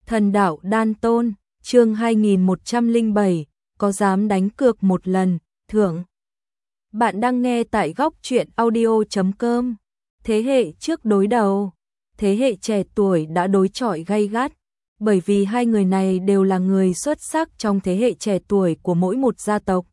Thần đạo đan tôn, chương 2107, có dám đánh cược một lần, thưởng. Bạn đang nghe tại góc truyện audio.com. Thế hệ trước đối đầu, thế hệ trẻ tuổi đã đối chọi gay gắt, bởi vì hai người này đều là người xuất sắc trong thế hệ trẻ tuổi của mỗi một gia tộc.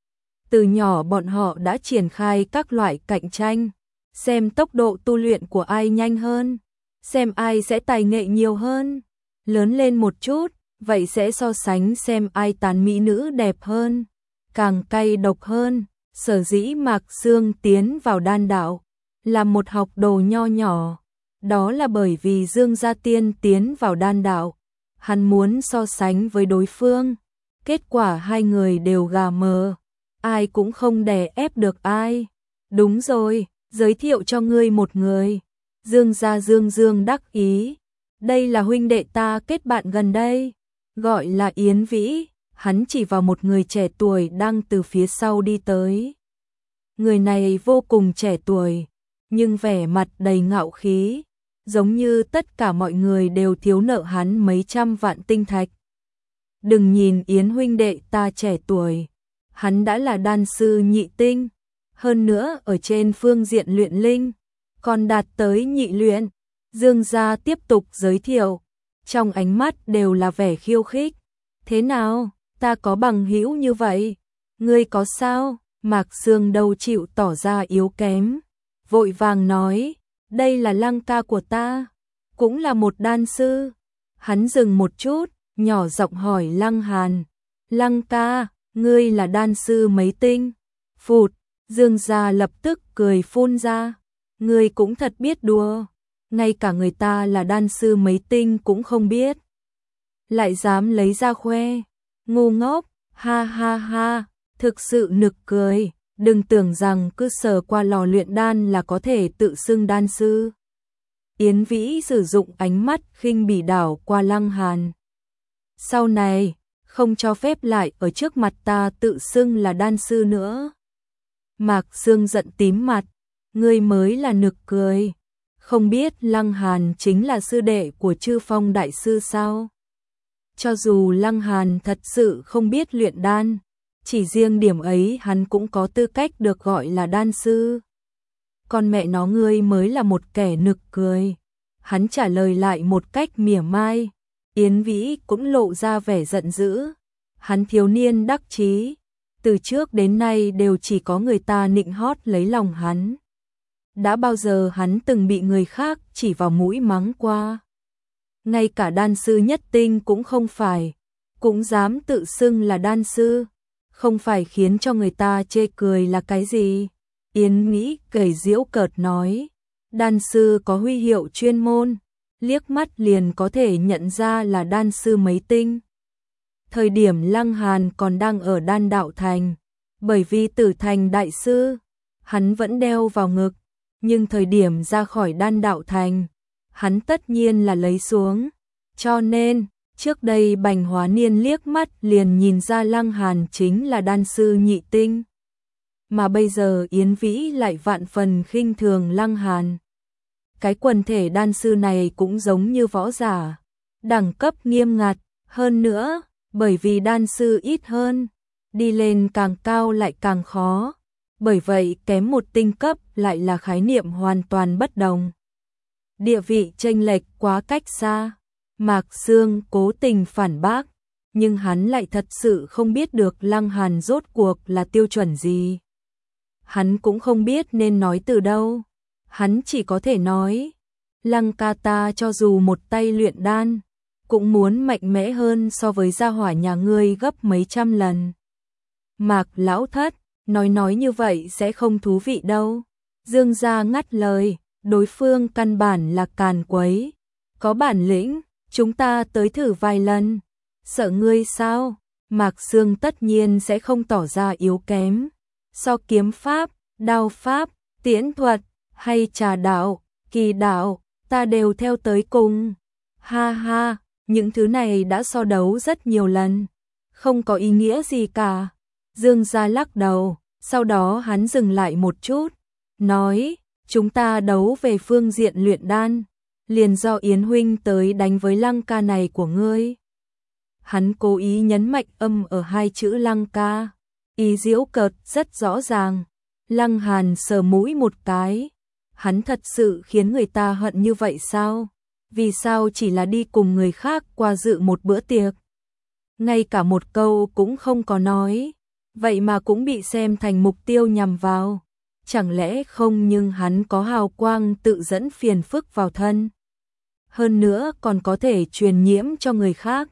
Từ nhỏ bọn họ đã triển khai các loại cạnh tranh, xem tốc độ tu luyện của ai nhanh hơn, xem ai sẽ tài nghệ nhiều hơn. Lớn lên một chút, vậy sẽ so sánh xem ai tán mỹ nữ đẹp hơn, càng cay độc hơn. Sở dĩ Mạc Sương tiến vào đan đạo, là một học đồ nho nhỏ, đó là bởi vì Dương Gia Tiên tiến vào đan đạo, hắn muốn so sánh với đối phương, kết quả hai người đều gà mờ, ai cũng không đè ép được ai. Đúng rồi, giới thiệu cho ngươi một người. Dương Gia Dương đắc ý, đây là huynh đệ ta kết bạn gần đây, gọi là Yến Vĩ. Hắn chỉ vào một người trẻ tuổi đang từ phía sau đi tới. Người này vô cùng trẻ tuổi, nhưng vẻ mặt đầy ngạo khí, giống như tất cả mọi người đều thiếu nợ hắn mấy trăm vạn tinh thạch. Đừng nhìn Yến huynh đệ ta trẻ tuổi, hắn đã là đan sư nhị tinh, hơn nữa ở trên phương diện luyện linh, còn đạt tới nhị luyện. Dương Gia tiếp tục giới thiệu, trong ánh mắt đều là vẻ khiêu khích. Thế nào, ta có bằng hữu như vậy, ngươi có sao? Mạc Sương đâu chịu tỏ ra yếu kém, vội vàng nói, đây là Lăng ca của ta, cũng là một đan sư. Hắn dừng một chút, nhỏ giọng hỏi Lăng Hàn, Lăng ca, ngươi là đan sư mấy tinh? Phụt, Dương Gia lập tức cười phun ra, ngươi cũng thật biết đùa, ngay cả người ta là đan sư mấy tinh cũng không biết, lại dám lấy ra khoe, ngu ngốc, ha ha ha. Thực sự nực cười, đừng tưởng rằng cứ sờ qua lò luyện đan là có thể tự xưng đan sư. Yến Vĩ sử dụng ánh mắt khinh bỉ đảo qua Lăng Hàn. Sau này, không cho phép lại ở trước mặt ta tự xưng là đan sư nữa. Mạc Sương giận tím mặt, ngươi mới là nực cười. Không biết Lăng Hàn chính là sư đệ của Chư Phong đại sư sao? Cho dù Lăng Hàn thật sự không biết luyện đan, chỉ riêng điểm ấy hắn cũng có tư cách được gọi là đan sư. Con mẹ nó ngươi mới là một kẻ nực cười. Hắn trả lời lại một cách mỉa mai. Yến Vĩ cũng lộ ra vẻ giận dữ. Hắn thiếu niên đắc chí, từ trước đến nay đều chỉ có người ta nịnh hót lấy lòng hắn. Đã bao giờ hắn từng bị người khác chỉ vào mũi mắng qua? Ngay cả đan sư nhất tinh cũng không phải, cũng dám tự xưng là đan sư. Không phải khiến cho người ta chê cười là cái gì? Yến Vĩ cười giễu cợt nói, đan sư có huy hiệu chuyên môn, liếc mắt liền có thể nhận ra là đan sư mấy tinh. Thời điểm Lăng Hàn còn đang ở đan đạo thành, bởi vì Tử Thành đại sư, hắn vẫn đeo vào ngực, nhưng thời điểm ra khỏi đan đạo thành, hắn tất nhiên là lấy xuống, cho nên trước đây Bành Hóa Niên liếc mắt liền nhìn ra Lăng Hàn chính là đan sư nhị tinh. Mà bây giờ Yến Vĩ lại vạn phần khinh thường Lăng Hàn. Cái quần thể đan sư này cũng giống như võ giả, đẳng cấp nghiêm ngặt, hơn nữa, bởi vì đan sư ít hơn, đi lên càng cao lại càng khó. Bởi vậy kém một tinh cấp lại là khái niệm hoàn toàn bất đồng. Địa vị chênh lệch quá cách xa. Mạc Sương cố tình phản bác, nhưng hắn lại thật sự không biết được Lăng Hàn rốt cuộc là tiêu chuẩn gì. Hắn cũng không biết nên nói từ đâu. Hắn chỉ có thể nói, Lăng ca ta cho dù một tay luyện đan, cũng muốn mạnh mẽ hơn so với gia hỏa nhà ngươi gấp mấy trăm lần. Mạc lão thất, nói như vậy sẽ không thú vị đâu. Dương Gia ngắt lời, đối phương căn bản là càn quấy. Có bản lĩnh, chúng ta tới thử vài lần. Sợ ngươi sao? Mạc Sương tất nhiên sẽ không tỏ ra yếu kém. So kiếm pháp, đao pháp, tiễn thuật, hay trà đạo, kỳ đạo, ta đều theo tới cùng. Ha ha, những thứ này đã so đấu rất nhiều lần, không có ý nghĩa gì cả. Dương Gia lắc đầu, sau đó hắn dừng lại một chút, nói, chúng ta đấu về phương diện luyện đan, liền do Yến huynh tới đánh với Lăng ca này của ngươi. Hắn cố ý nhấn mạnh âm ở hai chữ Lăng ca, ý giễu cợt rất rõ ràng. Lăng Hàn sờ mũi một cái, hắn thật sự khiến người ta hận như vậy sao? Vì sao chỉ là đi cùng người khác qua dự một bữa tiệc, ngay cả một câu cũng không có nói, vậy mà cũng bị xem thành mục tiêu nhằm vào. Chẳng lẽ không, nhưng hắn có hào quang tự dẫn phiền phức vào thân, hơn nữa còn có thể truyền nhiễm cho người khác.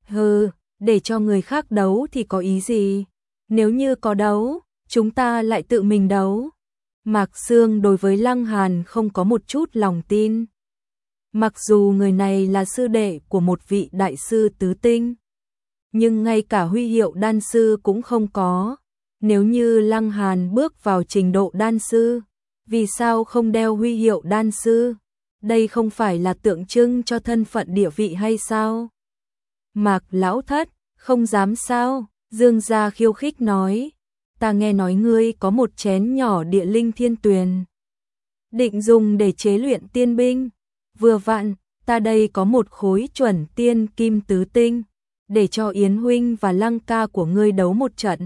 Để cho người khác đấu thì có ý gì? Nếu như có đấu, chúng ta lại tự mình đấu. Mạc Sương đối với Lăng Hàn không có một chút lòng tin. Mặc dù người này là sư đệ của một vị đại sư tứ tinh, nhưng ngay cả huy hiệu đan sư cũng không có. Nếu như Lăng Hàn bước vào trình độ đan sư, vì sao không đeo huy hiệu đan sư? Đây không phải là tượng trưng cho thân phận địa vị hay sao? Mạc lão thất, không dám sao? Dương gia khiêu khích nói, ta nghe nói ngươi có một chén nhỏ địa linh thiên tuyền, định dùng để chế luyện tiên binh. Vừa vặn, ta đây có một khối chuẩn tiên kim tứ tinh, để cho Yến huynh và Lăng ca của ngươi đấu một trận.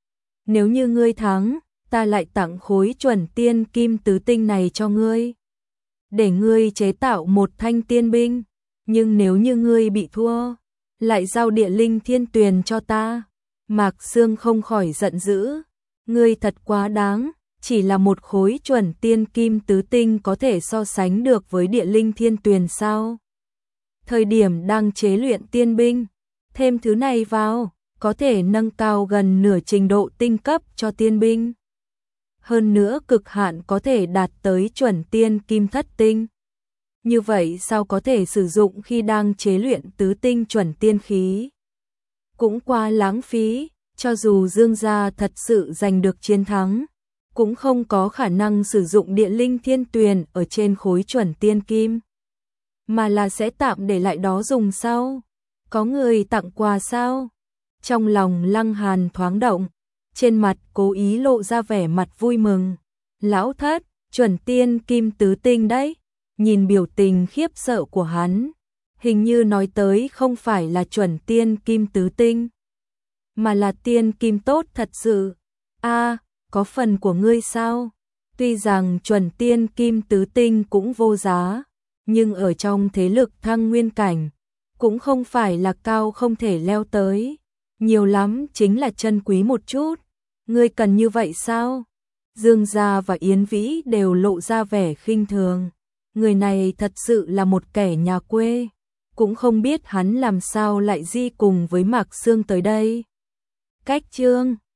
Nếu như ngươi thắng, ta lại tặng khối chuẩn tiên kim tứ tinh này cho ngươi, để ngươi chế tạo một thanh tiên binh. Nhưng nếu như ngươi bị thua, lại giao địa linh thiên tuyền cho ta. Mạc Sương không khỏi giận dữ, ngươi thật quá đáng, chỉ là một khối chuẩn tiên kim tứ tinh có thể so sánh được với địa linh thiên tuyền sao? Thời điểm đang chế luyện tiên binh, thêm thứ này vào, có thể nâng cao gần nửa trình độ tinh cấp cho tiên binh. Hơn nữa cực hạn có thể đạt tới chuẩn tiên kim thất tinh. Như vậy sao có thể sử dụng khi đang chế luyện tứ tinh chuẩn tiên khí? Cũng quá lãng phí, cho dù Dương gia thật sự giành được chiến thắng, cũng không có khả năng sử dụng địa linh thiên tuyền ở trên khối chuẩn tiên kim, mà là sẽ tạm để lại đó dùng sau. Có người tặng quà sao? Trong lòng Lăng Hàn thoáng động, trên mặt cố ý lộ ra vẻ mặt vui mừng. Lão thất, chuẩn tiên kim tứ tinh đấy. Nhìn biểu tình khiếp sợ của hắn, hình như nói tới không phải là chuẩn tiên kim tứ tinh, mà là tiên kim tốt thật sự. Có phần của ngươi sao? Tuy rằng chuẩn tiên kim tứ tinh cũng vô giá, nhưng ở trong thế lực thăng nguyên cảnh, cũng không phải là cao không thể leo tới, nhiều lắm chính là chân quý một chút. Ngươi cần như vậy sao? Dương gia và Yến Vĩ đều lộ ra vẻ khinh thường. Người này thật sự là một kẻ nhà quê, cũng không biết hắn làm sao lại di cùng với Mạc Sương tới đây. Cách chương